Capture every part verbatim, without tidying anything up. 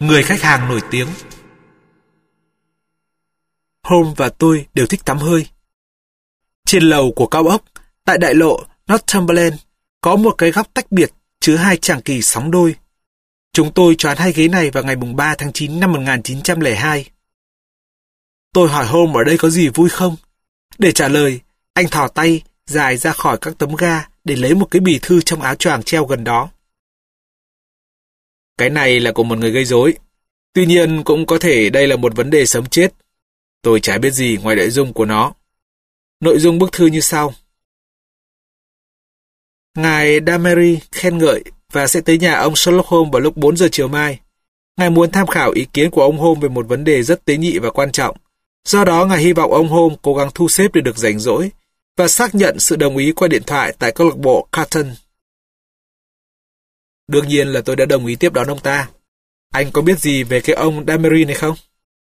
Người khách hàng nổi tiếng. Holmes và tôi đều thích tắm hơi. Trên lầu của cao ốc, tại đại lộ Northumberland, có một cái góc tách biệt chứa hai tràng kỳ sóng đôi. Chúng tôi choán hai ghế này vào ngày ba tháng chín năm một nghìn chín trăm lẻ hai. Tôi hỏi Holmes ở đây có gì vui không? Để trả lời, anh thò tay dài ra khỏi các tấm ga để lấy một cái bì thư trong áo choàng treo gần đó. Cái này là của một người gây rối. Tuy nhiên cũng có thể đây là một vấn đề sống chết. Tôi chả biết gì ngoài nội dung của nó. Nội dung bức thư như sau. Ngài Damery khen ngợi và sẽ tới nhà ông Sherlock Holmes vào lúc bốn giờ chiều mai. Ngài muốn tham khảo ý kiến của ông Holmes về một vấn đề rất tế nhị và quan trọng. Do đó, ngài hy vọng ông Holmes cố gắng thu xếp để được rảnh rỗi và xác nhận sự đồng ý qua điện thoại tại câu lạc bộ Carton. Đương nhiên là tôi đã đồng ý tiếp đón ông ta. Anh có biết gì về cái ông Damery này không?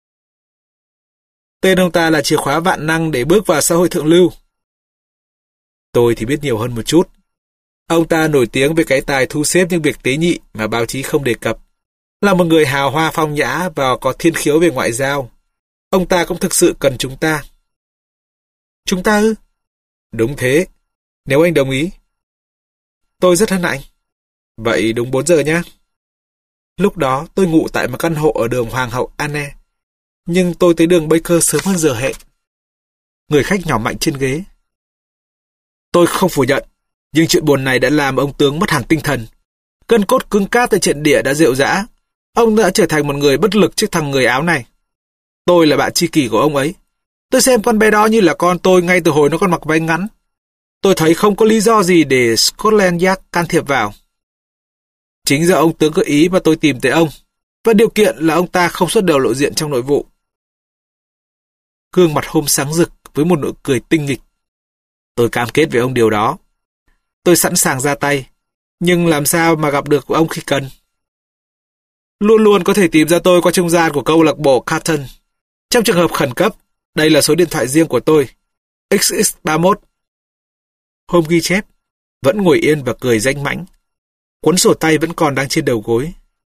Tên ông ta là chìa khóa vạn năng để bước vào xã hội thượng lưu. Tôi thì biết nhiều hơn một chút. Ông ta nổi tiếng về cái tài thu xếp những việc tế nhị mà báo chí không đề cập. Là một người hào hoa phong nhã và có thiên khiếu về ngoại giao. Ông ta cũng thực sự cần chúng ta. Chúng ta ư? Đúng thế. Nếu anh đồng ý. Tôi rất hân hạnh. Vậy đúng bốn giờ nhé. Lúc đó tôi ngủ tại một căn hộ ở đường Hoàng hậu Anne. Nhưng tôi tới đường Baker sớm hơn giờ hẹn. Người khách nhỏ mạnh trên ghế. Tôi không phủ nhận, nhưng chuyện buồn này đã làm ông tướng mất hẳn tinh thần. Cân cốt cứng cáp tại trận địa đã rệu rã. Ông đã trở thành một người bất lực trước thằng người Áo này. Tôi là bạn tri kỷ của ông ấy. Tôi xem con bé đó như là con tôi ngay từ hồi nó còn mặc váy ngắn. Tôi thấy không có lý do gì để Scotland Yard can thiệp vào. Chính do ông tướng gợi ý mà tôi tìm tới ông, và điều kiện là ông ta không xuất đầu lộ diện trong nội vụ. Gương mặt Holmes sáng rực với một nụ cười tinh nghịch. Tôi cam kết với ông điều đó. Tôi sẵn sàng ra tay, nhưng làm sao mà gặp được ông khi cần? Luôn luôn có thể tìm ra tôi qua trung gian của câu lạc bộ Carton. Trong trường hợp khẩn cấp, đây là số điện thoại riêng của tôi, x x ba mốt. Holmes ghi chép, vẫn ngồi yên và cười danh mãnh. Cuốn sổ tay vẫn còn đang trên đầu gối.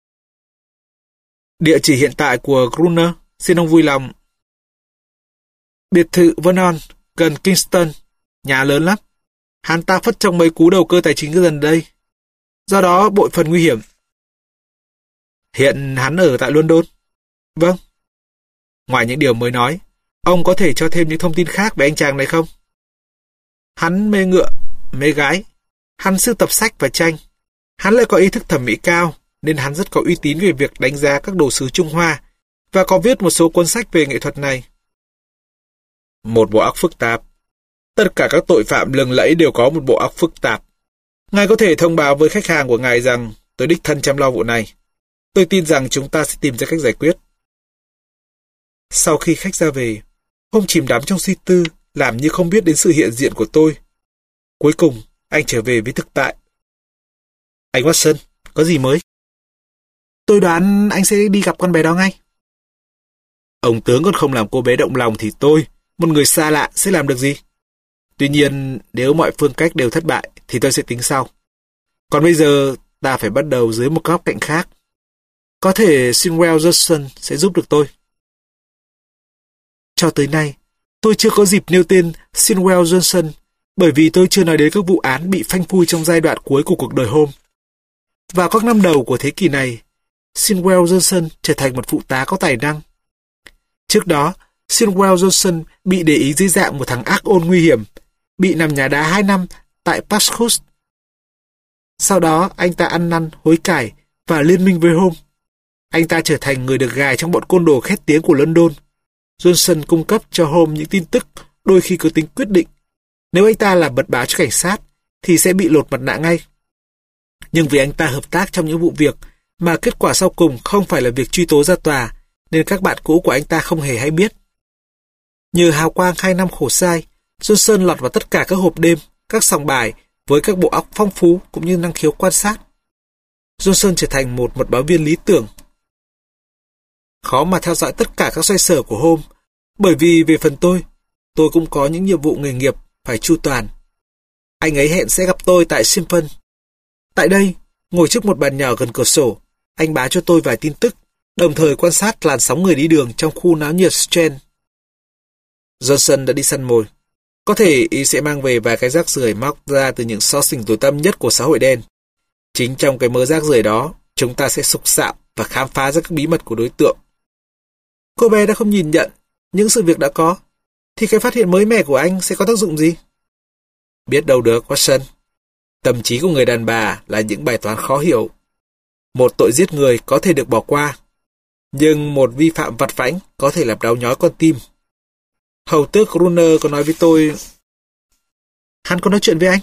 Địa chỉ hiện tại của Gruner, xin ông vui lòng. Biệt thự Vernon, gần Kingston, nhà lớn lắm. Hắn ta phất trong mấy cú đầu cơ tài chính gần đây. Do đó bội phần nguy hiểm. Hiện hắn ở tại London. Vâng. Ngoài những điều mới nói, ông có thể cho thêm những thông tin khác về anh chàng này không? Hắn mê ngựa, mê gái. Hắn sưu tập sách và tranh. Hắn lại có ý thức thẩm mỹ cao, nên hắn rất có uy tín về việc đánh giá các đồ sứ Trung Hoa và có viết một số cuốn sách về nghệ thuật này. Một bộ óc phức tạp. Tất cả các tội phạm lừng lẫy đều có một bộ óc phức tạp. Ngài có thể thông báo với khách hàng của ngài rằng tôi đích thân chăm lo vụ này. Tôi tin rằng chúng ta sẽ tìm ra cách giải quyết. Sau khi khách ra về, Holmes chìm đắm trong suy tư, làm như không biết đến sự hiện diện của tôi. Cuối cùng, anh trở về với thực tại. Anh Watson, có gì mới? Tôi đoán anh sẽ đi gặp con bé đó ngay. Ông tướng còn không làm cô bé động lòng thì tôi, một người xa lạ, sẽ làm được gì? Tuy nhiên, nếu mọi phương cách đều thất bại, thì tôi sẽ tính sau. Còn bây giờ, ta phải bắt đầu dưới một góc cạnh khác. Có thể Sinwell Johnson sẽ giúp được tôi. Cho tới nay, tôi chưa có dịp nêu tên Sinwell Johnson, bởi vì tôi chưa nói đến các vụ án bị phanh phui trong giai đoạn cuối của cuộc đời Holmes. Vào các năm đầu của thế kỷ này, Sinwell Johnson trở thành một phụ tá có tài năng. Trước đó, Sinwell Johnson bị để ý dưới dạng một thằng ác ôn nguy hiểm, bị nằm nhà đá hai năm tại Pascus. Sau đó, anh ta ăn năn, hối cải và liên minh với Holmes. Anh ta trở thành người được gài trong bọn côn đồ khét tiếng của London. Johnson cung cấp cho Holmes những tin tức đôi khi có tính quyết định. Nếu anh ta làm mật báo cho cảnh sát, thì sẽ bị lột mặt nạ ngay. Nhưng vì anh ta hợp tác trong những vụ việc mà kết quả sau cùng không phải là việc truy tố ra tòa, nên các bạn cũ của anh ta không hề hay biết. Nhờ hào quang hai năm khổ sai, Johnson lọt vào tất cả các hộp đêm, các sòng bài với các bộ óc phong phú cũng như năng khiếu quan sát. Johnson trở thành một mật báo viên lý tưởng. Khó mà theo dõi tất cả các xoay sở của Holmes, bởi vì về phần tôi, tôi cũng có những nhiệm vụ nghề nghiệp phải chu toàn. Anh ấy hẹn sẽ gặp tôi tại Simple. Tại đây, ngồi trước một bàn nhỏ gần cửa sổ, anh báo cho tôi vài tin tức, đồng thời quan sát làn sóng người đi đường trong khu náo nhiệt Strand. Johnson đã đi săn mồi. Có thể y sẽ mang về vài cái rác rưởi móc ra từ những xó xỉnh tối tăm nhất của xã hội đen. Chính trong cái mớ rác rưởi đó, chúng ta sẽ sục sạo và khám phá ra các bí mật của đối tượng. Cô bé đã không nhìn nhận những sự việc đã có, thì cái phát hiện mới mẻ của anh sẽ có tác dụng gì? Biết đâu được, Watson. Tâm trí của người đàn bà là những bài toán khó hiểu. Một tội giết người có thể được bỏ qua, nhưng một vi phạm vặt vãnh có thể làm đau nhói con tim. Hầu tước Gruner có nói với tôi... Hắn có nói chuyện với anh?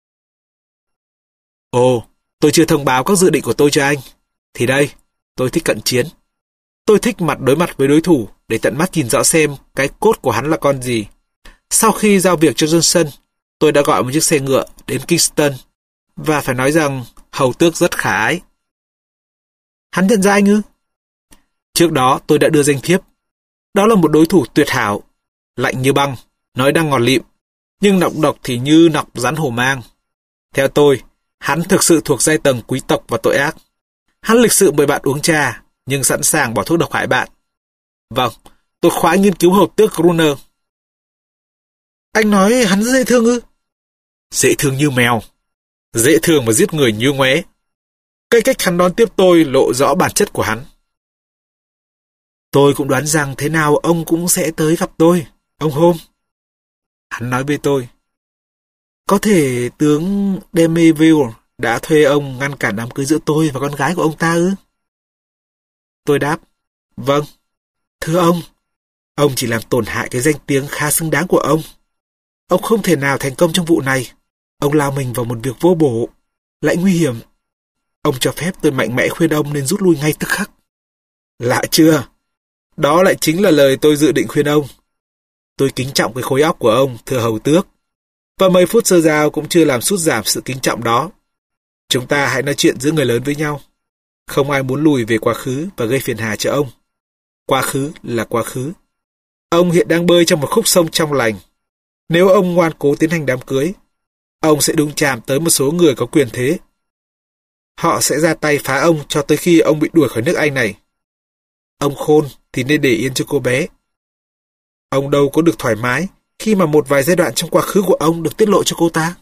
Ồ, tôi chưa thông báo các dự định của tôi cho anh. Thì đây, tôi thích cận chiến. Tôi thích mặt đối mặt với đối thủ để tận mắt nhìn rõ xem cái cốt của hắn là con gì. Sau khi giao việc cho Johnson, tôi đã gọi một chiếc xe ngựa đến Kingston và phải nói rằng hầu tước rất khả ái. Hắn nhận ra anh ư? Trước đó tôi đã đưa danh thiếp. Đó là một đối thủ tuyệt hảo, lạnh như băng, nói đang ngọt lịm, nhưng nọc độc thì như nọc rắn hổ mang. Theo tôi, hắn thực sự thuộc giai tầng quý tộc và tội ác. Hắn lịch sự mời bạn uống trà, nhưng sẵn sàng bỏ thuốc độc hại bạn. Vâng, tôi khoái nghiên cứu hầu tước Gruner. Anh nói hắn dễ thương ư? Dễ thương như mèo. Dễ thương mà giết người như ngoé. Cái cách hắn đón tiếp tôi lộ rõ bản chất của hắn. Tôi cũng đoán rằng thế nào ông cũng sẽ tới gặp tôi, ông Holmes. Hắn nói với tôi. Có thể tướng Demerville đã thuê ông ngăn cản đám cưới giữa tôi và con gái của ông ta ư? Tôi đáp. Vâng. Thưa ông, ông chỉ làm tổn hại cái danh tiếng khá xứng đáng của ông. Ông không thể nào thành công trong vụ này. Ông lao mình vào một việc vô bổ, lại nguy hiểm. Ông cho phép tôi mạnh mẽ khuyên ông nên rút lui ngay tức khắc. Lạ chưa? Đó lại chính là lời tôi dự định khuyên ông. Tôi kính trọng cái khối óc của ông, thưa hầu tước. Và mấy phút sơ giao cũng chưa làm sút giảm sự kính trọng đó. Chúng ta hãy nói chuyện giữa người lớn với nhau. Không ai muốn lùi về quá khứ và gây phiền hà cho ông. Quá khứ là quá khứ. Ông hiện đang bơi trong một khúc sông trong lành. Nếu ông ngoan cố tiến hành đám cưới, ông sẽ đụng chạm tới một số người có quyền thế. Họ sẽ ra tay phá ông cho tới khi ông bị đuổi khỏi nước Anh này. Ông khôn thì nên để yên cho cô bé. Ông đâu có được thoải mái khi mà một vài giai đoạn trong quá khứ của ông được tiết lộ cho cô ta.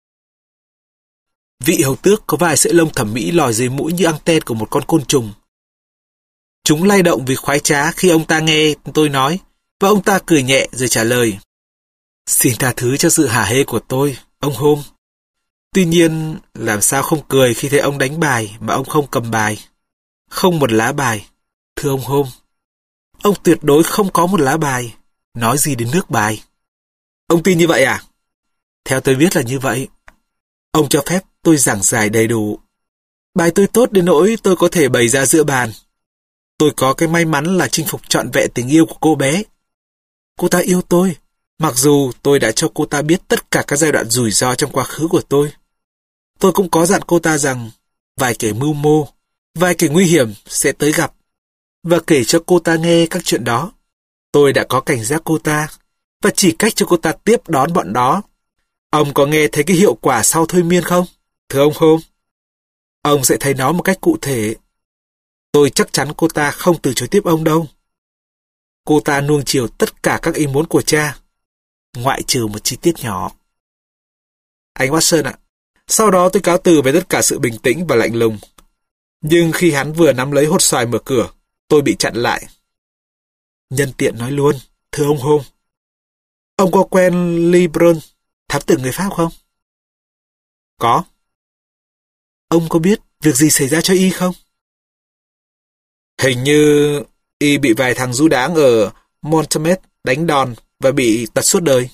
Vị hầu tước có vài sợi lông thẩm mỹ lòi dưới mũi như anten của một con côn trùng. Chúng lay động vì khoái trá khi ông ta nghe tôi nói, và ông ta cười nhẹ rồi trả lời. Xin tha thứ cho sự hả hê của tôi, ông Holmes. Tuy nhiên, làm sao không cười khi thấy ông đánh bài mà ông không cầm bài. Không một lá bài, thưa ông Holmes. Ông tuyệt đối không có một lá bài. Nói gì đến nước bài. Ông tin như vậy à? Theo tôi biết là như vậy. Ông cho phép tôi giảng giải đầy đủ. Bài tôi tốt đến nỗi tôi có thể bày ra giữa bàn. Tôi có cái may mắn là chinh phục trọn vẹn tình yêu của cô bé. Cô ta yêu tôi, mặc dù tôi đã cho cô ta biết tất cả các giai đoạn rủi ro trong quá khứ của tôi. Tôi cũng có dặn cô ta rằng vài kẻ mưu mô, vài kẻ nguy hiểm sẽ tới gặp, và kể cho cô ta nghe các chuyện đó. Tôi đã có cảnh giác cô ta, và chỉ cách cho cô ta tiếp đón bọn đó. Ông có nghe thấy cái hiệu quả sau thôi miên không, thưa ông Holmes? Ông sẽ thấy nó một cách cụ thể. Tôi chắc chắn cô ta không từ chối tiếp ông đâu. Cô ta nuông chiều tất cả các ý muốn của cha, ngoại trừ một chi tiết nhỏ. Anh Watson ạ, sau đó tôi cáo từ với tất cả sự bình tĩnh và lạnh lùng. Nhưng khi hắn vừa nắm lấy hột xoài mở cửa, tôi bị chặn lại. Nhân tiện nói luôn, thưa ông Holmes. Ông có quen Lebrun, thám tử người Pháp không? Có. Ông có biết việc gì xảy ra cho y không? Hình như y bị vài thằng du đãng ở Montmartre đánh đòn và bị tật suốt đời.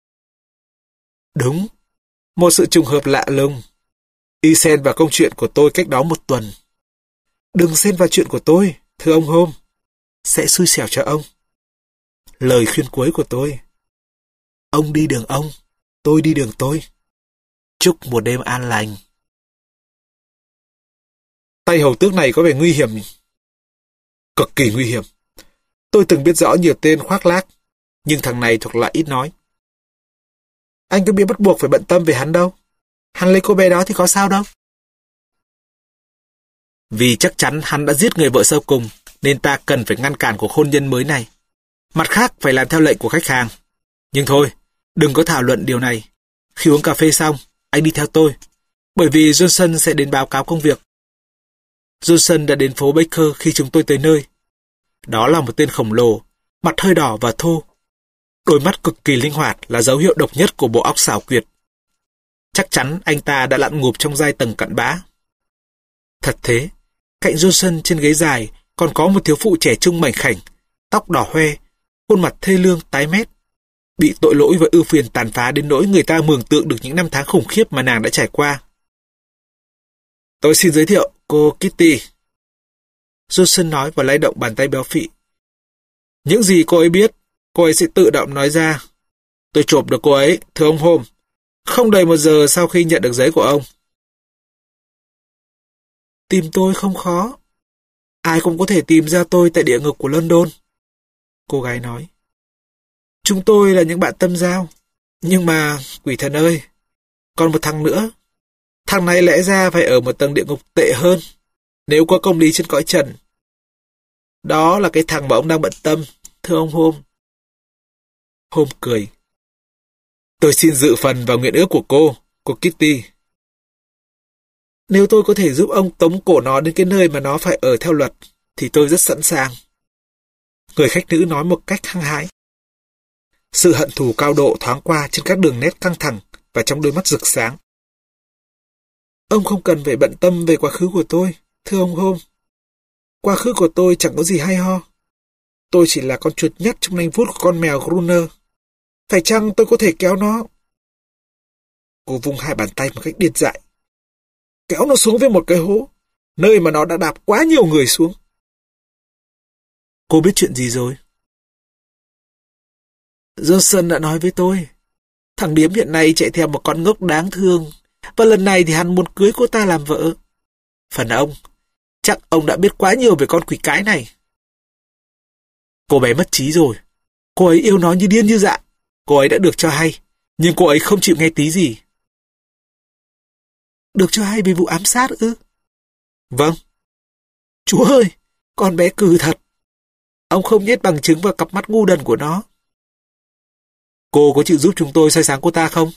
Đúng, một sự trùng hợp lạ lùng. Y xen vào câu chuyện của tôi cách đó một tuần. Đừng xen vào chuyện của tôi, thưa ông Holmes. Sẽ xui xẻo cho ông. Lời khuyên cuối của tôi. Ông đi đường ông, tôi đi đường tôi. Chúc một đêm an lành. Tay hầu tước này có vẻ nguy hiểm. Cực kỳ nguy hiểm. Tôi từng biết rõ nhiều tên khoác lác, nhưng thằng này thuộc loại ít nói. Anh có bị bắt buộc phải bận tâm về hắn đâu. Hắn lấy cô bé đó thì có sao đâu. Vì chắc chắn hắn đã giết người vợ sau cùng, nên ta cần phải ngăn cản cuộc hôn nhân mới này. Mặt khác phải làm theo lệnh của khách hàng. Nhưng thôi, đừng có thảo luận điều này. Khi uống cà phê xong, anh đi theo tôi, bởi vì Johnson sẽ đến báo cáo công việc. Johnson đã đến phố Baker khi chúng tôi tới nơi. Đó là một tên khổng lồ, mặt hơi đỏ và thô. Đôi mắt cực kỳ linh hoạt là dấu hiệu độc nhất của bộ óc xảo quyệt. Chắc chắn anh ta đã lặn ngụp trong giai tầng cặn bã. Thật thế, cạnh Johnson trên ghế dài còn có một thiếu phụ trẻ trung mảnh khảnh, tóc đỏ hoe, khuôn mặt thê lương tái mét, bị tội lỗi và ưu phiền tàn phá đến nỗi người ta mường tượng được những năm tháng khủng khiếp mà nàng đã trải qua. Tôi xin giới thiệu cô Kitty. Johnson nói và lay động bàn tay béo phị. Những gì cô ấy biết, cô ấy sẽ tự động nói ra. Tôi chộp được cô ấy, thưa ông Holmes, không đầy một giờ sau khi nhận được giấy của ông. Tìm tôi không khó. Ai cũng có thể tìm ra tôi tại địa ngục của London. Cô gái nói. Chúng tôi là những bạn tâm giao. Nhưng mà, quỷ thần ơi, còn một thằng nữa. Thằng này lẽ ra phải ở một tầng địa ngục tệ hơn, nếu có công lý trên cõi trần. Đó là cái thằng mà ông đang bận tâm, thưa ông Holmes. Holmes cười. Tôi xin dự phần vào nguyện ước của cô, cô Kitty. Nếu tôi có thể giúp ông tống cổ nó đến cái nơi mà nó phải ở theo luật, thì tôi rất sẵn sàng. Người khách nữ nói một cách hăng hái. Sự hận thù cao độ thoáng qua trên các đường nét căng thẳng và trong đôi mắt rực sáng. Ông không cần phải bận tâm về quá khứ của tôi, thưa ông Holmes. Quá khứ của tôi chẳng có gì hay ho. Tôi chỉ là con chuột nhắt trong nanh vuốt của con mèo Gruner. Phải chăng tôi có thể kéo nó? Cô vung hai bàn tay một cách điên dại. Kéo nó xuống với một cái hố, nơi mà nó đã đạp quá nhiều người xuống. Cô biết chuyện gì rồi? Johnson đã nói với tôi. Thằng điếm hiện nay chạy theo một con ngốc đáng thương, và lần này thì hắn muốn cưới cô ta làm vợ. Phần ông, chắc ông đã biết quá nhiều về con quỷ cái này. Cô bé mất trí rồi. Cô ấy yêu nó như điên như dạ. Cô ấy đã được cho hay, nhưng cô ấy không chịu nghe tí gì. Được cho hay vì vụ ám sát ư? Vâng. Chúa ơi, con bé cừ thật. Ông không nhét bằng chứng vào cặp mắt ngu đần của nó. Cô có chịu giúp chúng tôi soi sáng cô ta không?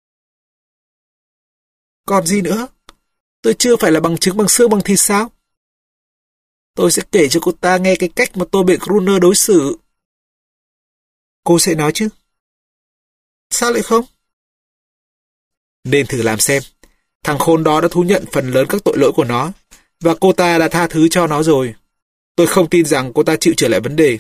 Còn gì nữa? Tôi chưa phải là bằng chứng bằng xương bằng thịt sao? Tôi sẽ kể cho cô ta nghe cái cách mà tôi bị Gruner đối xử. Cô sẽ nói chứ? Sao lại không? Nên thử làm xem. Thằng khốn đó đã thú nhận phần lớn các tội lỗi của nó, và cô ta đã tha thứ cho nó rồi. Tôi không tin rằng cô ta chịu trở lại vấn đề.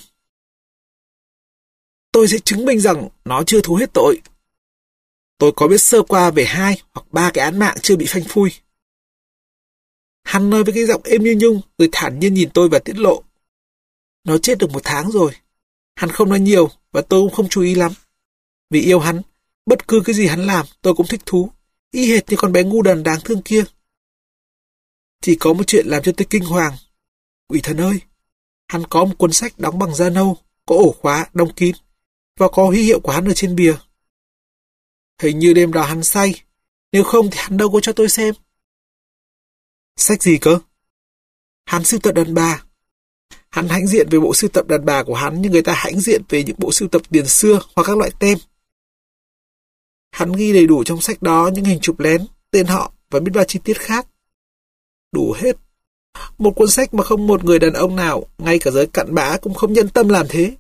Tôi sẽ chứng minh rằng nó chưa thú hết tội. Tôi có biết sơ qua về hai hoặc ba cái án mạng chưa bị phanh phui. Hắn nói với cái giọng êm như nhung, rồi thản nhiên nhìn tôi và tiết lộ. Nó chết được một tháng rồi. Hắn không nói nhiều, và tôi cũng không chú ý lắm. Vì yêu hắn, bất cứ cái gì hắn làm, tôi cũng thích thú, y hệt như con bé ngu đần đáng thương kia. Chỉ có một chuyện làm cho tôi kinh hoàng. Quỷ thần ơi, hắn có một cuốn sách đóng bằng da nâu, có ổ khóa, đóng kín, và có huy hiệu của hắn ở trên bìa. Hình như đêm đó hắn say, nếu không thì hắn đâu có cho tôi xem. Sách gì cơ? Hắn sưu tập đàn bà. Hắn hãnh diện về bộ sưu tập đàn bà của hắn như người ta hãnh diện về những bộ sưu tập tiền xưa hoặc các loại tem. Hắn ghi đầy đủ trong sách đó những hình chụp lén, tên họ và biết bao chi tiết khác. Đủ hết. Một cuốn sách mà không một người đàn ông nào, ngay cả giới cặn bã cũng không nhân tâm làm thế.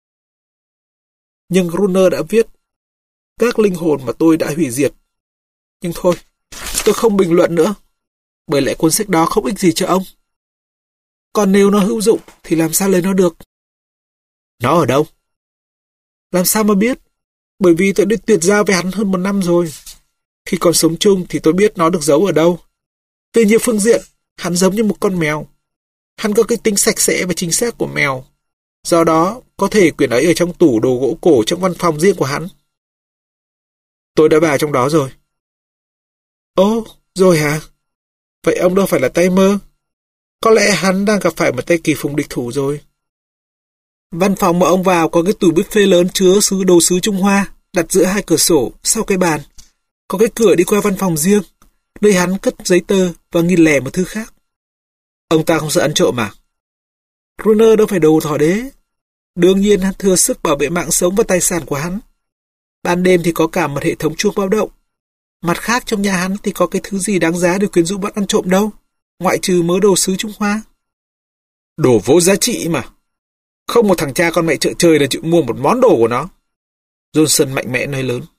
Nhưng Gruner đã viết các linh hồn mà tôi đã hủy diệt. Nhưng thôi, tôi không bình luận nữa, bởi lẽ cuốn sách đó không ích gì cho ông. Còn nếu nó hữu dụng thì làm sao lấy nó được? Nó ở đâu? Làm sao mà biết? Bởi vì tôi đã tuyệt giao với hắn hơn một năm rồi. Khi còn sống chung thì tôi biết nó được giấu ở đâu. Về nhiều phương diện, hắn giống như một con mèo. Hắn có cái tính sạch sẽ và chính xác của mèo. Do đó, có thể quyển ấy ở trong tủ đồ gỗ cổ trong văn phòng riêng của hắn. Tôi đã vào trong đó rồi. Ồ, rồi hả? Vậy ông đâu phải là tay mơ. Có lẽ hắn đang gặp phải một tay kỳ phùng địch thủ rồi. Văn phòng mà ông vào có cái tủ buffet lớn chứa sứ đồ sứ Trung Hoa, đặt giữa hai cửa sổ, sau cái bàn. Có cái cửa đi qua văn phòng riêng, nơi hắn cất giấy tờ và nghìn lẻ một thứ khác. Ông ta không sợ ăn trộm mà? Gruner đâu phải đồ thỏ đế. Đương nhiên hắn thừa sức bảo vệ mạng sống và tài sản của hắn. Ban đêm thì có cả một hệ thống chuông báo động. Mặt khác trong nhà hắn thì có cái thứ gì đáng giá để quyến rũ bọn ăn trộm đâu, ngoại trừ mớ đồ sứ Trung Hoa. Đồ vô giá trị mà. Không một thằng cha con mẹ chợ trời nào chịu mua một món đồ của nó. Johnson mạnh mẽ nói lớn.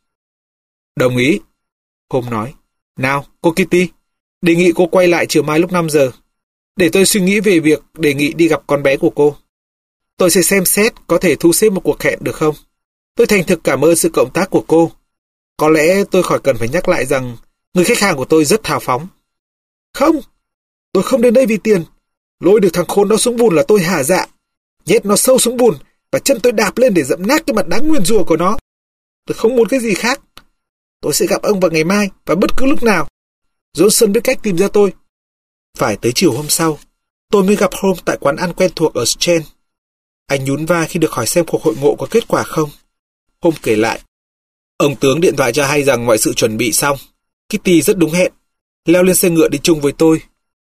Đồng ý. Holmes nói. Nào, cô Kitty, đề nghị cô quay lại chiều mai lúc năm giờ. Để tôi suy nghĩ về việc đề nghị đi gặp con bé của cô. Tôi sẽ xem xét có thể thu xếp một cuộc hẹn được không. Tôi thành thực cảm ơn sự cộng tác của cô. Có lẽ tôi khỏi cần phải nhắc lại rằng người khách hàng của tôi rất hào phóng. Không, tôi không đến đây vì tiền. Lôi được thằng khốn đó xuống bùn là tôi hả dạ. Nhét nó sâu xuống bùn và chân tôi đạp lên để dẫm nát cái mặt đáng nguyền rủa của nó. Tôi không muốn cái gì khác. Tôi sẽ gặp ông vào ngày mai và bất cứ lúc nào. Johnson biết cách tìm ra tôi. Phải tới chiều hôm sau, tôi mới gặp Holmes tại quán ăn quen thuộc ở Strand. Anh nhún vai khi được hỏi xem cuộc hội ngộ có kết quả không. Holmes kể lại. Ông tướng điện thoại cho hay rằng mọi sự chuẩn bị xong. Kitty rất đúng hẹn. Leo lên xe ngựa đi chung với tôi.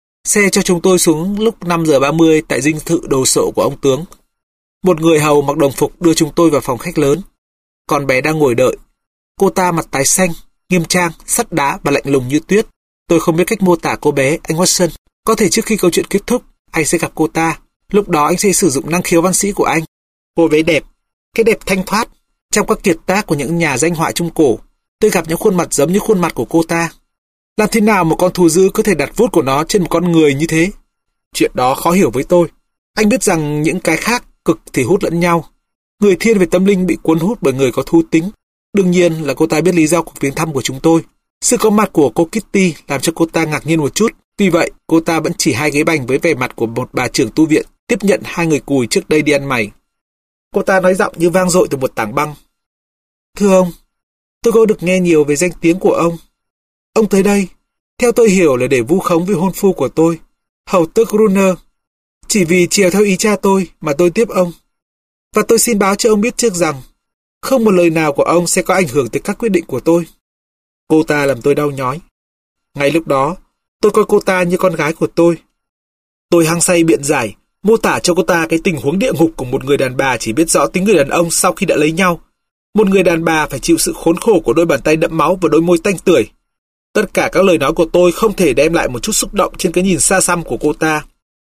Xe cho chúng tôi xuống lúc năm giờ ba mươi tại dinh thự đồ sộ của ông tướng. Một người hầu mặc đồng phục đưa chúng tôi vào phòng khách lớn. Con bé đang ngồi đợi. Cô ta mặt tái xanh, nghiêm trang, sắt đá và lạnh lùng như tuyết. Tôi không biết cách mô tả cô bé, anh Watson. Có thể trước khi câu chuyện kết thúc, anh sẽ gặp cô ta. Lúc đó anh sẽ sử dụng năng khiếu văn sĩ của anh. Cô bé đẹp, cái đẹp thanh thoát. Trong các kiệt tác của những nhà danh họa Trung Cổ, tôi gặp những khuôn mặt giống như khuôn mặt của cô ta. Làm thế nào một con thú dữ có thể đặt vuốt của nó trên một con người như thế? Chuyện đó khó hiểu với tôi. Anh biết rằng những cái khác cực thì hút lẫn nhau. Người thiên về tâm linh bị cuốn hút bởi người có thú tính. Đương nhiên là cô ta biết lý do cuộc viếng thăm của chúng tôi. Sự có mặt của cô Kitty làm cho cô ta ngạc nhiên một chút. Tuy vậy, cô ta vẫn chỉ hai ghế bành với vẻ mặt của một bà trưởng tu viện tiếp nhận hai người cùi trước đây đi ăn mày. Cô ta nói giọng như vang dội từ một tảng băng. Thưa ông, tôi có được nghe nhiều về danh tiếng của ông. Ông tới đây, theo tôi hiểu là để vu khống với hôn phu của tôi, hầu tước Gruner. Chỉ vì chiều theo ý cha tôi mà tôi tiếp ông. Và tôi xin báo cho ông biết trước rằng, không một lời nào của ông sẽ có ảnh hưởng tới các quyết định của tôi. Cô ta làm tôi đau nhói. Ngay lúc đó, tôi coi cô ta như con gái của tôi. Tôi hăng say biện giải, mô tả cho cô ta cái tình huống địa ngục của một người đàn bà chỉ biết rõ tính người đàn ông sau khi đã lấy nhau. Một người đàn bà phải chịu sự khốn khổ của đôi bàn tay đẫm máu và đôi môi tanh tưởi. Tất cả các lời nói của tôi không thể đem lại một chút xúc động trên cái nhìn xa xăm của cô ta.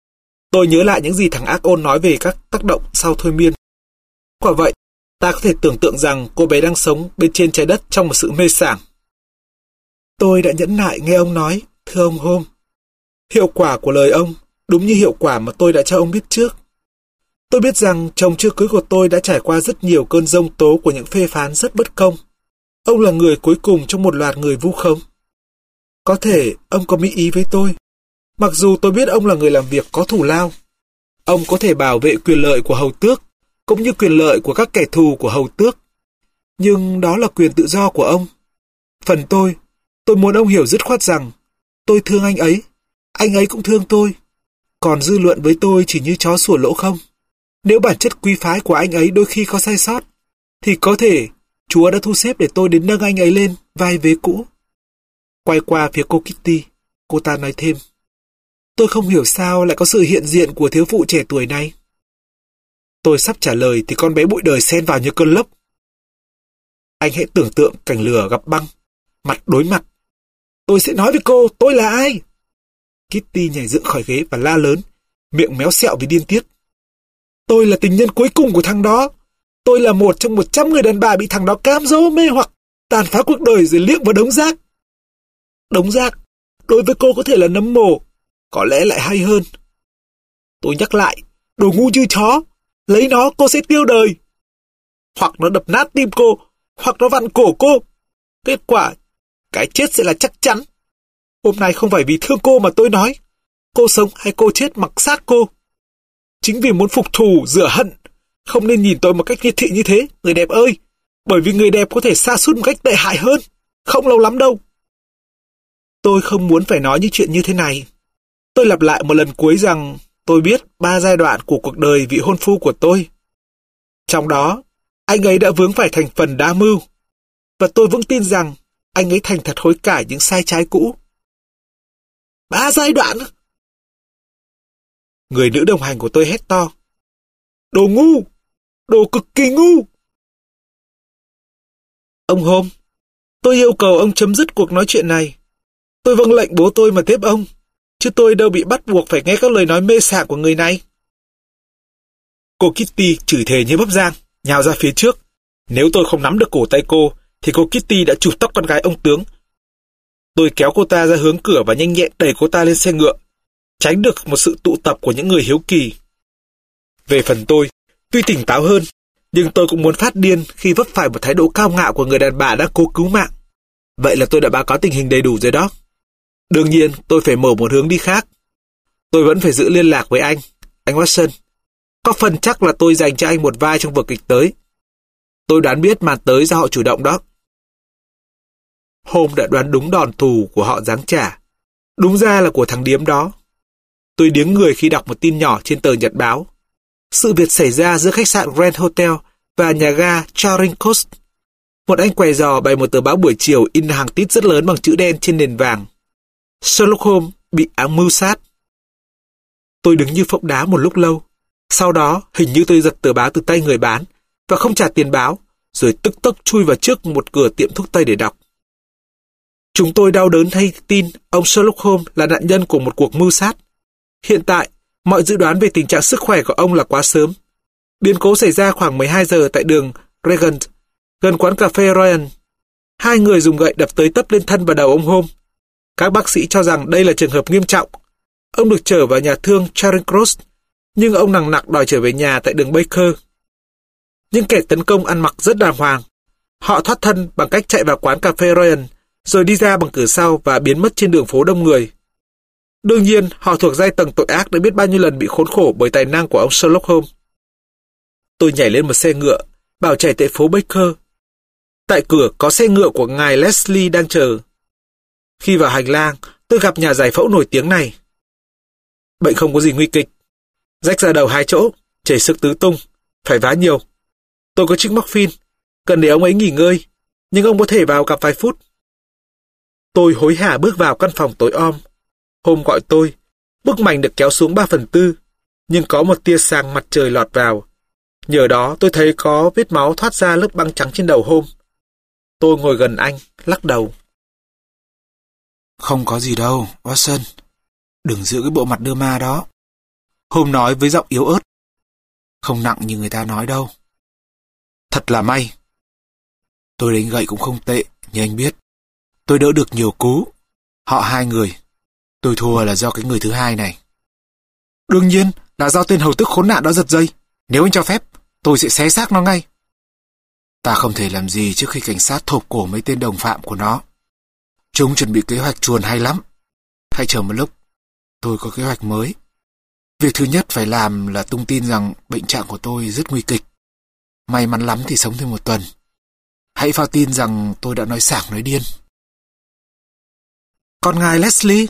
Tôi nhớ lại những gì thằng ác ôn nói về các tác động sau thôi miên. Quả vậy, ta có thể tưởng tượng rằng cô bé đang sống bên trên trái đất trong một sự mê sảng. Tôi đã nhẫn nại nghe ông nói, thưa ông Holmes. Hiệu quả của lời ông đúng như hiệu quả mà tôi đã cho ông biết trước. Tôi biết rằng chồng chưa cưới của tôi đã trải qua rất nhiều cơn giông tố của những phê phán rất bất công. Ông là người cuối cùng trong một loạt người vu khống. Có thể ông có mỹ ý với tôi. Mặc dù tôi biết ông là người làm việc có thù lao. Ông có thể bảo vệ quyền lợi của hầu tước, cũng như quyền lợi của các kẻ thù của hầu tước. Nhưng đó là quyền tự do của ông. Phần tôi, tôi muốn ông hiểu dứt khoát rằng tôi thương anh ấy, anh ấy cũng thương tôi. Còn dư luận với tôi chỉ như chó sủa lỗ không. Nếu bản chất quý phái của anh ấy đôi khi có sai sót, thì có thể Chúa đã thu xếp để tôi đến nâng anh ấy lên vai vế cũ. Quay qua phía cô Kitty, cô ta nói thêm. Tôi không hiểu sao lại có sự hiện diện của thiếu phụ trẻ tuổi này. Tôi sắp trả lời thì con bé bụi đời xen vào như cơn lốc. Anh hãy tưởng tượng cảnh lửa gặp băng, mặt đối mặt. Tôi sẽ nói với cô, tôi là ai? Kitty nhảy dựng khỏi ghế và la lớn, miệng méo xẹo vì điên tiết. Tôi là tình nhân cuối cùng của thằng đó. Tôi là một trong một trăm người đàn bà bị thằng đó cám dỗ mê hoặc, tàn phá cuộc đời rồi liệng vào đống rác. Đống rác, đối với cô có thể là nấm mồ, có lẽ lại hay hơn. Tôi nhắc lại, đồ ngu như chó, lấy nó cô sẽ tiêu đời. Hoặc nó đập nát tim cô, hoặc nó vặn cổ cô. Kết quả, cái chết sẽ là chắc chắn. Hôm nay không phải vì thương cô mà tôi nói, cô sống hay cô chết mặc xác cô. Chính vì muốn phục thù, rửa hận, không nên nhìn tôi một cách miệt thị như thế, người đẹp ơi. Bởi vì người đẹp có thể sa sút một cách tệ hại hơn, không lâu lắm đâu. Tôi không muốn phải nói những chuyện như thế này. Tôi lặp lại một lần cuối rằng tôi biết ba giai đoạn của cuộc đời vị hôn phu của tôi. Trong đó, anh ấy đã vướng phải thành phần đa mưu. Và tôi vững tin rằng anh ấy thành thật hối cải những sai trái cũ. Ba giai đoạn? Người nữ đồng hành của tôi hét to. Đồ ngu! Đồ cực kỳ ngu! Ông Holmes, tôi yêu cầu ông chấm dứt cuộc nói chuyện này. Tôi vâng lệnh bố tôi mà tiếp ông, chứ tôi đâu bị bắt buộc phải nghe các lời nói mê sảng của người này. Cô Kitty chửi thề như bắp rang, nhào ra phía trước. Nếu tôi không nắm được cổ tay cô, thì cô Kitty đã chụp tóc con gái ông tướng. Tôi kéo cô ta ra hướng cửa và nhanh nhẹn đẩy cô ta lên xe ngựa, tránh được một sự tụ tập của những người hiếu kỳ. Về phần tôi, tuy tỉnh táo hơn, nhưng tôi cũng muốn phát điên khi vấp phải một thái độ cao ngạo của người đàn bà đã cố cứu mạng. Vậy là tôi đã báo cáo tình hình đầy đủ rồi đó. Đương nhiên, tôi phải mở một hướng đi khác. Tôi vẫn phải giữ liên lạc với anh, anh Watson. Có phần chắc là tôi dành cho anh một vai trong vở kịch tới. Tôi đoán biết màn tới do họ chủ động đó. Holmes đã đoán đúng đòn thù của họ giáng trả. Đúng ra là của thằng điếm đó. Tôi điếng người khi đọc một tin nhỏ trên tờ nhật báo. Sự việc xảy ra giữa khách sạn Grand Hotel và nhà ga Charing Cross. Một anh què giò bày một tờ báo buổi chiều in hàng tít rất lớn bằng chữ đen trên nền vàng. Sherlock Holmes bị ám mưu sát. Tôi đứng như phỗng đá một lúc lâu. Sau đó, hình như tôi giật tờ báo từ tay người bán và không trả tiền báo, rồi tức tốc chui vào trước một cửa tiệm thuốc tây để đọc. Chúng tôi đau đớn thay tin ông Sherlock Holmes là nạn nhân của một cuộc mưu sát. Hiện tại, mọi dự đoán về tình trạng sức khỏe của ông là quá sớm. Biến cố xảy ra khoảng mười hai giờ tại đường Regent, gần quán cà phê Royal. Hai người dùng gậy đập tới tấp lên thân và đầu ông Holmes. Các bác sĩ cho rằng đây là trường hợp nghiêm trọng. Ông được chở vào nhà thương Charing Cross, nhưng ông nằng nặc đòi trở về nhà tại đường Baker. Những kẻ tấn công ăn mặc rất đàng hoàng. Họ thoát thân bằng cách chạy vào quán cà phê Royal, rồi đi ra bằng cửa sau và biến mất trên đường phố đông người. Đương nhiên, họ thuộc giai tầng tội ác đã biết bao nhiêu lần bị khốn khổ bởi tài năng của ông Sherlock Holmes. Tôi nhảy lên một xe ngựa, bảo chạy tới phố Baker. Tại cửa có xe ngựa của ngài Leslie đang chờ. Khi vào hành lang, tôi gặp nhà giải phẫu nổi tiếng này. Bệnh không có gì nguy kịch. Rách ra đầu hai chỗ, chảy sức tứ tung, phải vá nhiều. Tôi có chiếc morphine, cần để ông ấy nghỉ ngơi, nhưng ông có thể vào gặp vài phút. Tôi hối hả bước vào căn phòng tối om. Holmes gọi tôi, bức mảnh được kéo xuống ba phần tư, nhưng có một tia sáng mặt trời lọt vào. Nhờ đó tôi thấy có vết máu thoát ra lớp băng trắng trên đầu Holmes. Tôi ngồi gần anh, lắc đầu. Không có gì đâu, Watson. Đừng giữ cái bộ mặt đưa ma đó. Holmes nói với giọng yếu ớt. Không nặng như người ta nói đâu. Thật là may. Tôi đánh gậy cũng không tệ, như anh biết. Tôi đỡ được nhiều cú. Họ hai người. Tôi thua là do cái người thứ hai này. Đương nhiên là do tên hầu tức khốn nạn đó giật dây. Nếu anh cho phép, tôi sẽ xé xác nó ngay. Ta không thể làm gì trước khi cảnh sát thộp cổ mấy tên đồng phạm của nó. Chúng chuẩn bị kế hoạch chuồn hay lắm. Hãy chờ một lúc. Tôi có kế hoạch mới. Việc thứ nhất phải làm là tung tin rằng bệnh trạng của tôi rất nguy kịch. May mắn lắm thì sống thêm một tuần. Hãy phao tin rằng tôi đã nói sảng nói điên. Còn ngài Leslie?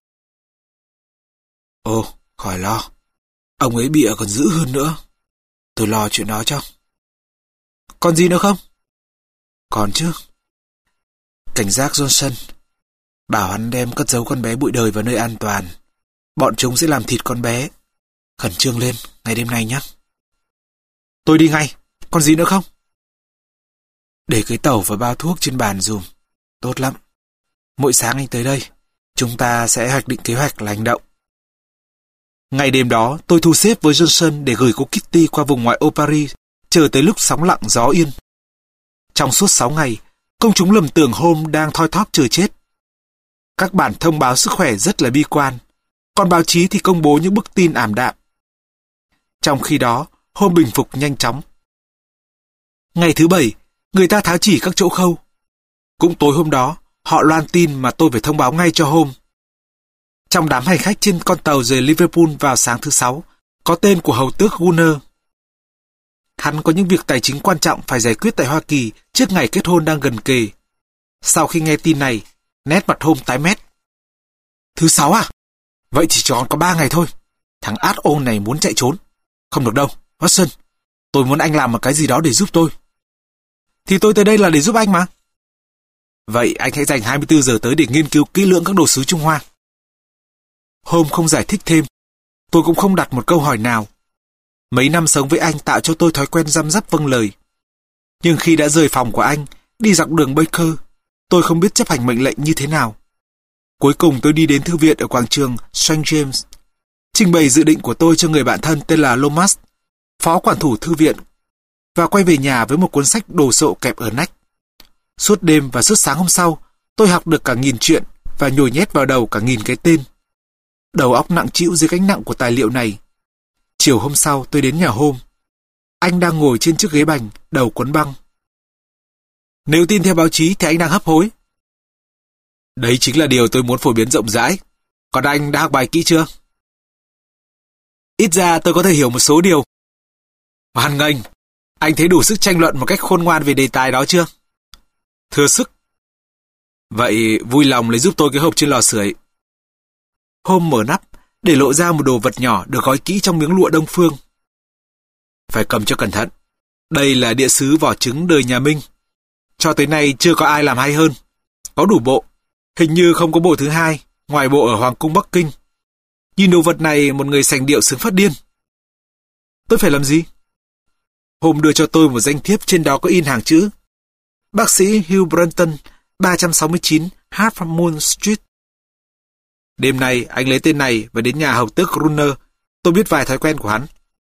Ồ, khỏi lo. Ông ấy bịa còn dữ hơn nữa. Tôi lo chuyện đó cho. Còn gì nữa không? Còn chứ. Cảnh giác Johnson. Bảo hắn đem cất giấu con bé bụi đời vào nơi an toàn. Bọn chúng sẽ làm thịt con bé. Khẩn trương lên, ngày đêm nay nhé. Tôi đi ngay. Còn gì nữa không? Để cái tẩu và bao thuốc trên bàn dùm. Tốt lắm. Mỗi sáng anh tới đây, chúng ta sẽ hoạch định kế hoạch là hành động. Ngày đêm đó, tôi thu xếp với Johnson để gửi cô Kitty qua vùng ngoại ô Paris, chờ tới lúc sóng lặng gió yên. Trong suốt sáu ngày, công chúng lầm tưởng Holmes đang thoi thóp chờ chết. Các bản thông báo sức khỏe rất là bi quan, còn báo chí thì công bố những bức tin ảm đạm. Trong khi đó, Holmes bình phục nhanh chóng. Ngày thứ bảy, người ta tháo chỉ các chỗ khâu. Cũng tối hôm đó, họ loan tin mà tôi phải thông báo ngay cho Holmes. Trong đám hành khách trên con tàu rời Liverpool vào sáng thứ sáu, có tên của hầu tước Gunner. Hắn có những việc tài chính quan trọng phải giải quyết tại Hoa Kỳ trước ngày kết hôn đang gần kề. Sau khi nghe tin này, nét mặt Holmes tái mét. Thứ sáu à? Vậy chỉ còn có ba ngày thôi. Thằng át ôn này muốn chạy trốn. Không được đâu, Watson. Tôi muốn anh làm một cái gì đó để giúp tôi. Thì tôi tới đây là để giúp anh mà. Vậy anh hãy dành hai mươi bốn giờ tới để nghiên cứu kỹ lưỡng các đồ sứ Trung Hoa. Holmes không giải thích thêm. Tôi cũng không đặt một câu hỏi nào. Mấy năm sống với anh tạo cho tôi thói quen răm rắp vâng lời. Nhưng khi đã rời phòng của anh, đi dọc đường Baker, tôi không biết chấp hành mệnh lệnh như thế nào. Cuối cùng tôi đi đến thư viện ở quảng trường Saint James, trình bày dự định của tôi cho người bạn thân tên là Lomas, phó quản thủ thư viện, và quay về nhà với một cuốn sách đồ sộ kẹp ở nách. Suốt đêm và suốt sáng hôm sau, tôi học được cả nghìn chuyện và nhồi nhét vào đầu cả nghìn cái tên. Đầu óc nặng trĩu dưới gánh nặng của tài liệu này. Chiều hôm sau tôi đến nhà Hôm. Anh đang ngồi trên chiếc ghế bành, đầu quấn băng. Nếu tin theo báo chí thì anh đang hấp hối. Đấy chính là điều tôi muốn phổ biến rộng rãi. Còn anh đã học bài kỹ chưa? Ít ra tôi có thể hiểu một số điều. Hoan nghênh. Anh thấy đủ sức tranh luận một cách khôn ngoan về đề tài đó chưa? Thừa sức. Vậy vui lòng lấy giúp tôi cái hộp trên lò sưởi. Hôm mở nắp, để lộ ra một đồ vật nhỏ được gói kỹ trong miếng lụa Đông Phương. Phải cầm cho cẩn thận. Đây là đĩa sứ vỏ trứng đời nhà Minh. Cho tới nay chưa có ai làm hay hơn. Có đủ bộ. Hình như không có bộ thứ hai, ngoài bộ ở Hoàng cung Bắc Kinh. Nhìn đồ vật này một người sành điệu sướng phát điên. Tôi phải làm gì? Hôm đưa cho tôi một danh thiếp, trên đó có in hàng chữ: Bác sĩ Hugh Brunton, ba trăm sáu mươi chín Half Moon Street. Đêm nay anh lấy tên này và đến nhà hầu tước Runner. Tôi biết vài thói quen của hắn.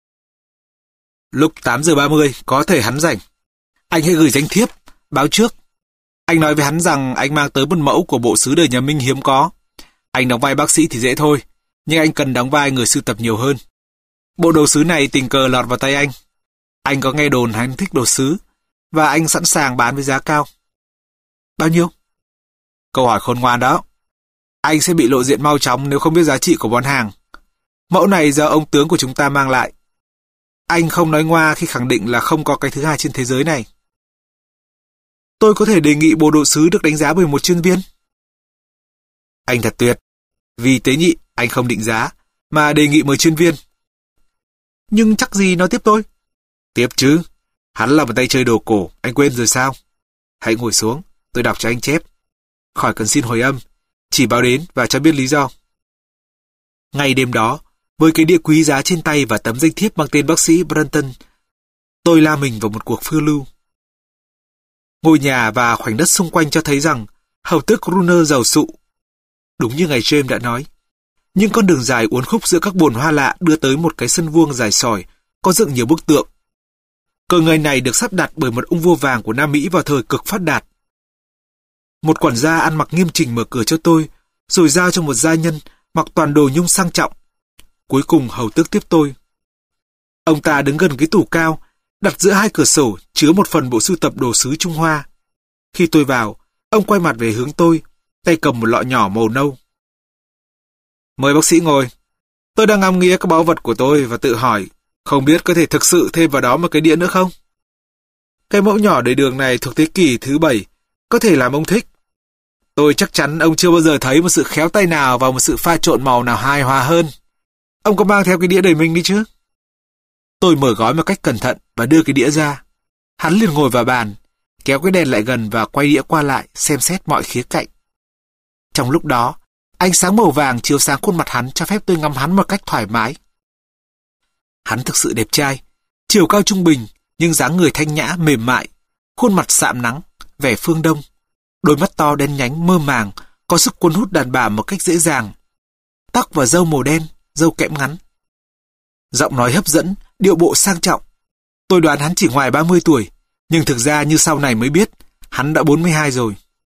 Lúc tám giờ ba mươi có thể hắn rảnh. Anh hãy gửi danh thiếp, báo trước. Anh nói với hắn rằng anh mang tới một mẫu của bộ sứ đời nhà Minh hiếm có. Anh đóng vai bác sĩ thì dễ thôi, nhưng anh cần đóng vai người sưu tập nhiều hơn. Bộ đồ sứ này tình cờ lọt vào tay anh. Anh có nghe đồn hắn thích đồ sứ, và anh sẵn sàng bán với giá cao. Bao nhiêu? Câu hỏi khôn ngoan đó. Anh sẽ bị lộ diện mau chóng nếu không biết giá trị của món hàng. Mẫu này do ông tướng của chúng ta mang lại. Anh không nói ngoa khi khẳng định là không có cái thứ hai trên thế giới này. Tôi có thể đề nghị bộ đồ sứ được đánh giá bởi một chuyên viên. Anh thật tuyệt. Vì tế nhị, anh không định giá, mà đề nghị mời chuyên viên. Nhưng chắc gì nó tiếp tôi? Tiếp chứ. Hắn là một tay chơi đồ cổ, anh quên rồi sao? Hãy ngồi xuống, tôi đọc cho anh chép. Khỏi cần xin hồi âm, chỉ báo đến và cho biết lý do. Ngay đêm đó, với cái đĩa quý giá trên tay và tấm danh thiếp mang tên bác sĩ Brunton, tôi la mình vào một cuộc phiêu lưu. Ngôi nhà và khoảnh đất xung quanh cho thấy rằng hầu tước Runner giàu sụ. Đúng như ngài James đã nói, những con đường dài uốn khúc giữa các bồn hoa lạ đưa tới một cái sân vuông dài sỏi, có dựng nhiều bức tượng. Cờ ngài này được sắp đặt bởi một ông vua vàng của Nam Mỹ vào thời cực phát đạt. Một quản gia ăn mặc nghiêm chỉnh mở cửa cho tôi, rồi giao cho một gia nhân mặc toàn đồ nhung sang trọng. Cuối cùng hầu tước tiếp tôi. Ông ta đứng gần cái tủ cao, đặt giữa hai cửa sổ chứa một phần bộ sưu tập đồ sứ Trung Hoa. Khi tôi vào, ông quay mặt về hướng tôi, tay cầm một lọ nhỏ màu nâu. Mời bác sĩ ngồi. Tôi đang ngắm nghía các báu vật của tôi và tự hỏi, không biết có thể thực sự thêm vào đó một cái đĩa nữa không? Cái mẫu nhỏ đầy đường này thuộc thế kỷ thứ bảy, có thể làm ông thích. Tôi chắc chắn ông chưa bao giờ thấy một sự khéo tay nào và một sự pha trộn màu nào hài hòa hơn. Ông có mang theo cái đĩa đời mình đi chứ? Tôi mở gói một cách cẩn thận và đưa cái đĩa ra. Hắn liền ngồi vào bàn, kéo cái đèn lại gần và quay đĩa qua lại, xem xét mọi khía cạnh. Trong lúc đó, ánh sáng màu vàng chiếu sáng khuôn mặt hắn cho phép tôi ngắm hắn một cách thoải mái. Hắn thực sự đẹp trai, chiều cao trung bình, nhưng dáng người thanh nhã, mềm mại, khuôn mặt sạm nắng, vẻ phương Đông, đôi mắt to đen nhánh mơ màng, có sức cuốn hút đàn bà một cách dễ dàng. Tóc và râu màu đen, râu kẽm ngắn. Giọng nói hấp dẫn, điệu bộ sang trọng. Tôi đoán hắn chỉ ngoài ba mươi tuổi, nhưng thực ra như sau này mới biết, hắn đã bốn mươi hai rồi.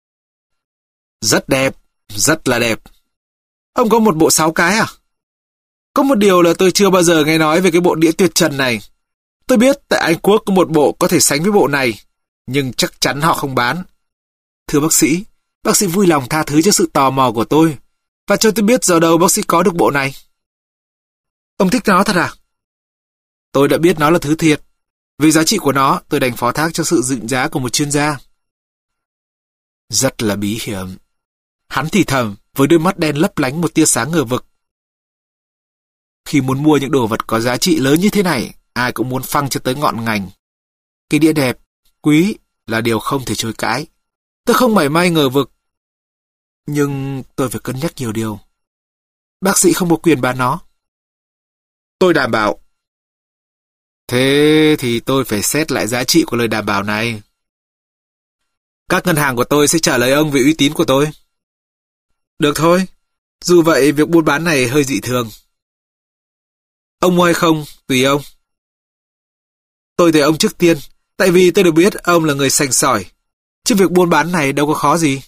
Rất đẹp, rất là đẹp. Ông có một bộ sáu cái à? Có một điều là tôi chưa bao giờ nghe nói về cái bộ đĩa tuyệt trần này. Tôi biết tại Anh Quốc có một bộ có thể sánh với bộ này, nhưng chắc chắn họ không bán. Thưa bác sĩ, bác sĩ vui lòng tha thứ cho sự tò mò của tôi, và cho tôi biết giờ đâu bác sĩ có được bộ này. Ông thích nó thật à? Tôi đã biết nó là thứ thiệt. Vì giá trị của nó, tôi đành phó thác cho sự định giá của một chuyên gia. Rất là bí hiểm. Hắn thì thầm, với đôi mắt đen lấp lánh một tia sáng ngờ vực. Khi muốn mua những đồ vật có giá trị lớn như thế này, ai cũng muốn phăng cho tới ngọn ngành. Cái đĩa đẹp, quý là điều không thể chối cãi. Tôi không mảy may ngờ vực. Nhưng tôi phải cân nhắc nhiều điều. Bác sĩ không có quyền bán nó. Tôi đảm bảo. Thế thì tôi phải xét lại giá trị của lời đảm bảo này. Các ngân hàng của tôi sẽ trả lời ông về uy tín của tôi. Được thôi, dù vậy việc buôn bán này hơi dị thường. Ông mua hay không, tùy ông. Tôi thấy ông trước tiên, tại vì tôi được biết ông là người sành sỏi, chứ việc buôn bán này đâu có khó gì.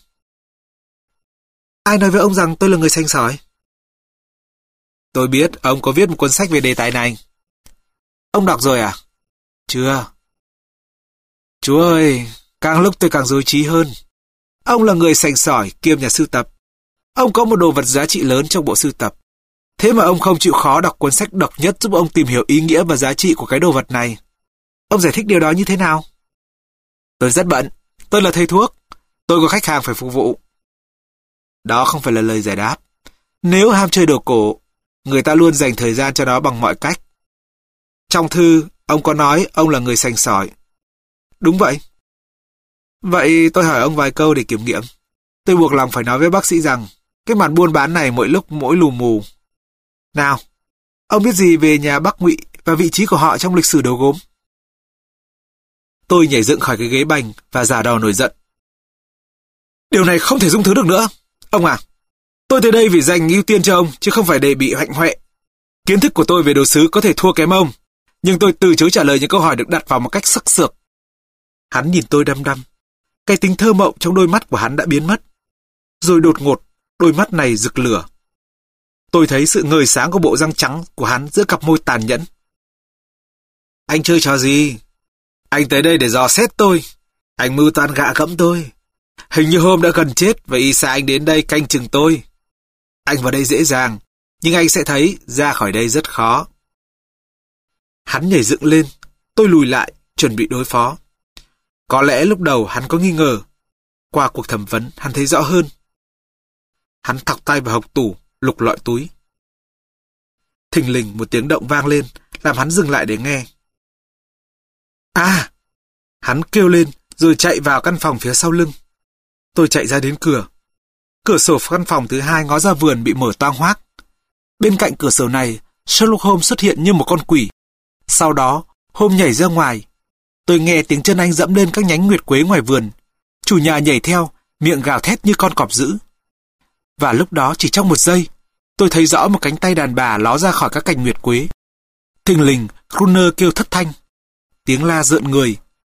Ai nói với ông rằng tôi là người sành sỏi? Tôi biết ông có viết một cuốn sách về đề tài này. Ông đọc rồi à? Chưa. Chúa ơi, càng lúc tôi càng rối trí hơn. Ông là người sành sỏi kiêm nhà sưu tập. Ông có một đồ vật giá trị lớn trong bộ sưu tập. Thế mà ông không chịu khó đọc cuốn sách độc nhất giúp ông tìm hiểu ý nghĩa và giá trị của cái đồ vật này. Ông giải thích điều đó như thế nào? Tôi rất bận. Tôi là thầy thuốc. Tôi có khách hàng phải phục vụ. Đó không phải là lời giải đáp. Nếu ham chơi đồ cổ, người ta luôn dành thời gian cho nó bằng mọi cách. Trong thư, ông có nói ông là người sành sỏi. Đúng vậy. Vậy tôi hỏi ông vài câu để kiểm nghiệm. Tôi buộc lòng phải nói với bác sĩ rằng cái màn buôn bán này mỗi lúc mỗi lù mù. Nào, ông biết gì về nhà Bắc Ngụy và vị trí của họ trong lịch sử đồ gốm? Tôi nhảy dựng khỏi cái ghế bành và giả đò nổi giận. Điều này không thể dung thứ được nữa. Ông à, tôi tới đây vì dành ưu tiên cho ông, chứ không phải để bị hạnh hoẹ. Kiến thức của tôi về đồ sứ có thể thua kém ông, nhưng tôi từ chối trả lời những câu hỏi được đặt vào một cách sắc sược. Hắn nhìn tôi đăm đăm. Cái tính thơ mộng trong đôi mắt của hắn đã biến mất. Rồi đột ngột, đôi mắt này rực lửa. Tôi thấy sự ngời sáng của bộ răng trắng của hắn giữa cặp môi tàn nhẫn. Anh chơi trò gì? Anh tới đây để dò xét tôi. Anh mưu toan gạ gẫm tôi. Hình như hôm đã gần chết, vậy sao anh đến đây canh chừng tôi? Anh vào đây dễ dàng, nhưng anh sẽ thấy ra khỏi đây rất khó. Hắn nhảy dựng lên, tôi lùi lại, chuẩn bị đối phó. Có lẽ lúc đầu hắn có nghi ngờ. Qua cuộc thẩm vấn, hắn thấy rõ hơn. Hắn thọc tay vào hộc tủ, lục lọi túi. Thình lình một tiếng động vang lên, làm hắn dừng lại để nghe. À! Hắn kêu lên, rồi chạy vào căn phòng phía sau lưng. Tôi chạy ra đến cửa. Cửa sổ căn phòng thứ hai ngó ra vườn bị mở toang hoác. Bên cạnh cửa sổ này, Sherlock Holmes xuất hiện như một con quỷ. Sau đó, Holmes nhảy ra ngoài. Tôi nghe tiếng chân anh dẫm lên các nhánh nguyệt quế ngoài vườn. Chủ nhà nhảy theo, miệng gào thét như con cọp dữ. Và lúc đó chỉ trong một giây, tôi thấy rõ một cánh tay đàn bà ló ra khỏi các cành nguyệt quế. Thình lình, Gruner kêu thất thanh. Tiếng la rợn người.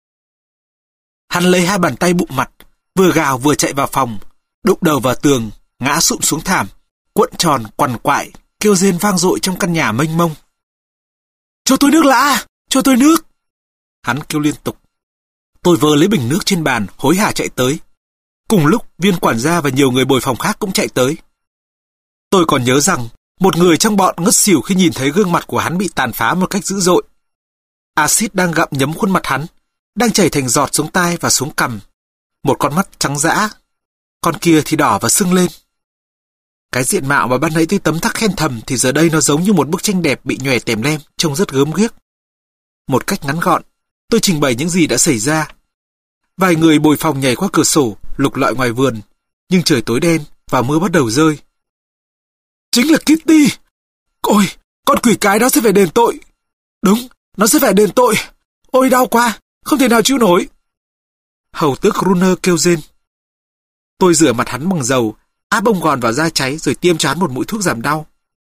Hắn lấy hai bàn tay bụm mặt, vừa gào vừa chạy vào phòng, đụng đầu vào tường, ngã sụp xuống thảm, cuộn tròn quằn quại, kêu rên vang dội trong căn nhà mênh mông. Cho tôi nước lã! Cho tôi nước! Hắn kêu liên tục. Tôi vơ lấy bình nước trên bàn, hối hả chạy tới. Cùng lúc, viên quản gia và nhiều người bồi phòng khác cũng chạy tới. Tôi còn nhớ rằng, một người trong bọn ngất xỉu khi nhìn thấy gương mặt của hắn bị tàn phá một cách dữ dội. Axit đang gặm nhấm khuôn mặt hắn, đang chảy thành giọt xuống tai và xuống cằm. Một con mắt trắng dã, con kia thì đỏ và sưng lên. Cái diện mạo mà ban nãy tôi tấm tắc khen thầm thì giờ đây nó giống như một bức tranh đẹp bị nhòe tèm lem, trông rất gớm ghiếc. Một cách ngắn gọn, tôi trình bày những gì đã xảy ra. Vài người bồi phòng nhảy qua cửa sổ, lục lọi ngoài vườn, nhưng trời tối đen và mưa bắt đầu rơi. Chính là Kitty! Ôi, con quỷ cái đó sẽ phải đền tội. Đúng, nó sẽ phải đền tội. Ôi đau quá, không thể nào chịu nổi. Hầu tước Gruner kêu rên. Tôi rửa mặt hắn bằng dầu, áp bông gòn vào da cháy rồi tiêm cho hắn một mũi thuốc giảm đau.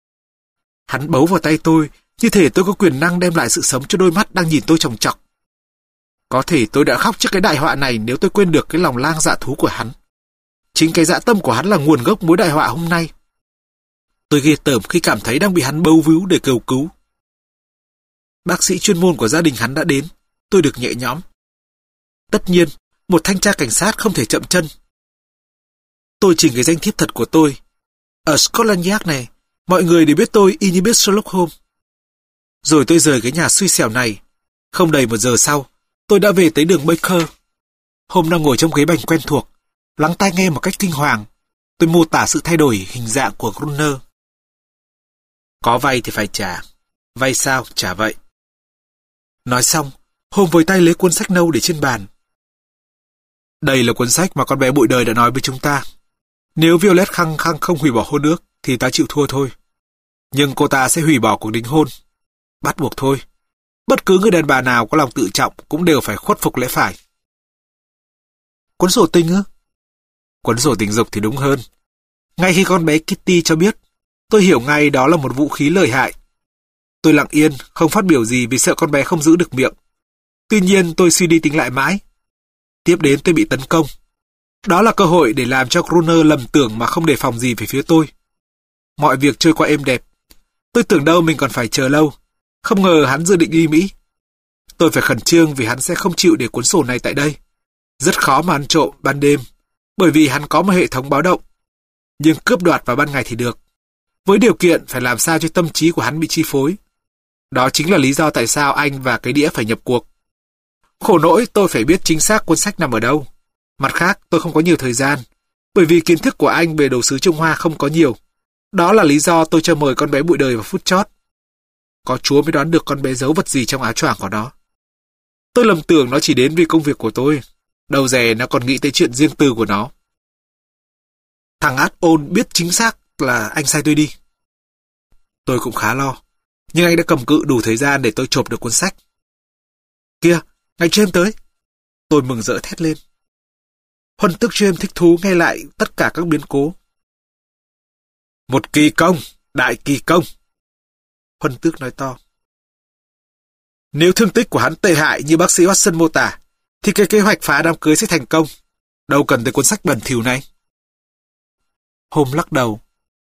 Hắn bấu vào tay tôi, như thể tôi có quyền năng đem lại sự sống cho đôi mắt đang nhìn tôi chòng chọc. Có thể tôi đã khóc trước cái đại họa này nếu tôi quên được cái lòng lang dạ thú của hắn. Chính cái dã tâm của hắn là nguồn gốc mối đại họa hôm nay. Tôi ghê tởm khi cảm thấy đang bị hắn bấu víu để cầu cứu. Bác sĩ chuyên môn của gia đình hắn đã đến, tôi được nhẹ nhõm. Tất nhiên, một thanh tra cảnh sát không thể chậm chân. Tôi trình cái danh thiếp thật của tôi. Ở Scotland Yard này, mọi người đều biết tôi y như biết Sherlock Holmes. Rồi tôi rời cái nhà xui xẻo này. Không đầy một giờ sau, tôi đã về tới đường Baker. Holmes đang ngồi trong ghế bành quen thuộc, lắng tai nghe một cách kinh hoàng. Tôi mô tả sự thay đổi hình dạng của Gruner. Có vay thì phải trả. Vay sao, trả vậy. Nói xong, Holmes với tay lấy cuốn sách nâu để trên bàn. Đây là cuốn sách mà con bé bụi đời đã nói với chúng ta. Nếu Violet khăng khăng không hủy bỏ hôn ước, thì ta chịu thua thôi. Nhưng cô ta sẽ hủy bỏ cuộc đính hôn, Bắt buộc thôi. Bất cứ người đàn bà nào có lòng tự trọng cũng đều phải khuất phục lẽ phải. Cuốn sổ tình ư? Cuốn sổ tình dục thì đúng hơn. Ngay khi con bé Kitty cho biết, tôi hiểu ngay đó là một vũ khí lợi hại. Tôi lặng yên, không phát biểu gì vì sợ con bé không giữ được miệng. Tuy nhiên tôi suy đi tính lại mãi. Tiếp đến tôi bị tấn công. Đó là cơ hội để làm cho Gruner lầm tưởng mà không đề phòng gì về phía tôi. Mọi việc trôi qua êm đẹp. Tôi tưởng đâu mình còn phải chờ lâu. Không ngờ hắn dự định đi Mỹ. Tôi phải khẩn trương vì hắn sẽ không chịu để cuốn sổ này tại đây. Rất khó mà ăn trộm ban đêm, bởi vì hắn có một hệ thống báo động. Nhưng cướp đoạt vào ban ngày thì được. Với điều kiện phải làm sao cho tâm trí của hắn bị chi phối. Đó chính là lý do tại sao anh và cái đĩa phải nhập cuộc. Khổ nỗi tôi phải biết chính xác cuốn sách nằm ở đâu. Mặt khác tôi không có nhiều thời gian, bởi vì kiến thức của anh về đồ sứ Trung Hoa không có nhiều. Đó là lý do tôi cho mời con bé bụi đời vào phút chót. Có Chúa mới đoán được con bé giấu vật gì trong áo choàng của nó. Tôi lầm tưởng nó chỉ đến vì công việc của tôi. Đầu dè nó còn nghĩ tới chuyện riêng tư của nó. Thằng át ôn biết chính xác là anh sai tôi đi. Tôi cũng khá lo. Nhưng anh đã cầm cự đủ thời gian để tôi chộp được cuốn sách. Kìa, ngài James tới. Tôi mừng rỡ thét lên. Huân tước James thích thú nghe lại tất cả các biến cố. Một kỳ công, đại kỳ công. Huân tước nói to. Nếu thương tích của hắn tệ hại như bác sĩ Watson mô tả, thì cái kế hoạch phá đám cưới sẽ thành công. Đâu cần tới cuốn sách bẩn thỉu này. Holmes lắc đầu.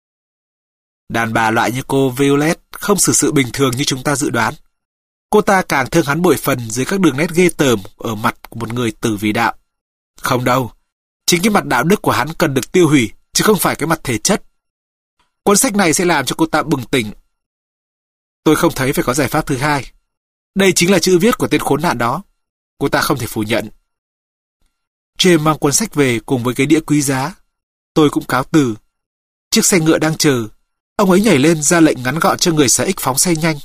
Đàn bà loại như cô Violet không xử sự bình thường như chúng ta dự đoán. Cô ta càng thương hắn bội phần dưới các đường nét ghê tởm ở mặt của một người tử vì đạo. Không đâu, chính cái mặt đạo đức của hắn cần được tiêu hủy, chứ không phải cái mặt thể chất. Cuốn sách này sẽ làm cho cô ta bừng tỉnh. Tôi không thấy phải có giải pháp thứ hai. Đây chính là chữ viết của tên khốn nạn đó. Cô ta không thể phủ nhận. James mang cuốn sách về cùng với cái đĩa quý giá. Tôi cũng cáo từ. Chiếc xe ngựa đang chờ. Ông ấy nhảy lên ra lệnh ngắn gọn cho người xà ích phóng xe nhanh.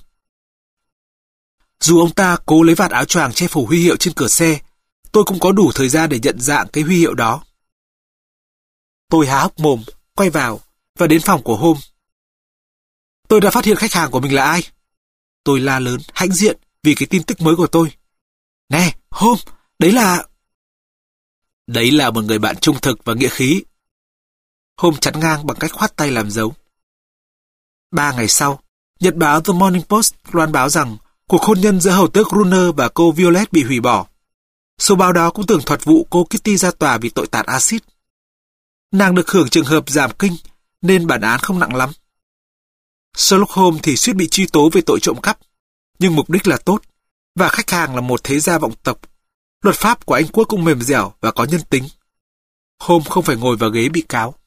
Dù ông ta cố lấy vạt áo choàng che phủ huy hiệu trên cửa xe, tôi cũng có đủ thời gian để nhận dạng cái huy hiệu đó. Tôi há hốc mồm, quay vào và đến phòng của Holmes. Tôi đã phát hiện khách hàng của mình là ai. Tôi la lớn, hãnh diện vì cái tin tức mới của tôi. Nè, Holmes, đấy là... Đấy là một người bạn trung thực và nghĩa khí. Holmes chắn ngang bằng cách khoát tay làm dấu. Ba ngày sau, nhật báo The Morning Post loan báo rằng cuộc hôn nhân giữa hầu tước Gruner và cô Violet bị hủy bỏ. Số báo đó cũng tường thuật vụ cô Kitty ra tòa vì tội tạt axit. Nàng được hưởng trường hợp giảm kinh nên bản án không nặng lắm. Sherlock Holmes thì suýt bị truy tố về tội trộm cắp, nhưng mục đích là tốt, và khách hàng là một thế gia vọng tộc. Luật pháp của Anh Quốc cũng mềm dẻo và có nhân tính. Holmes không phải ngồi vào ghế bị cáo.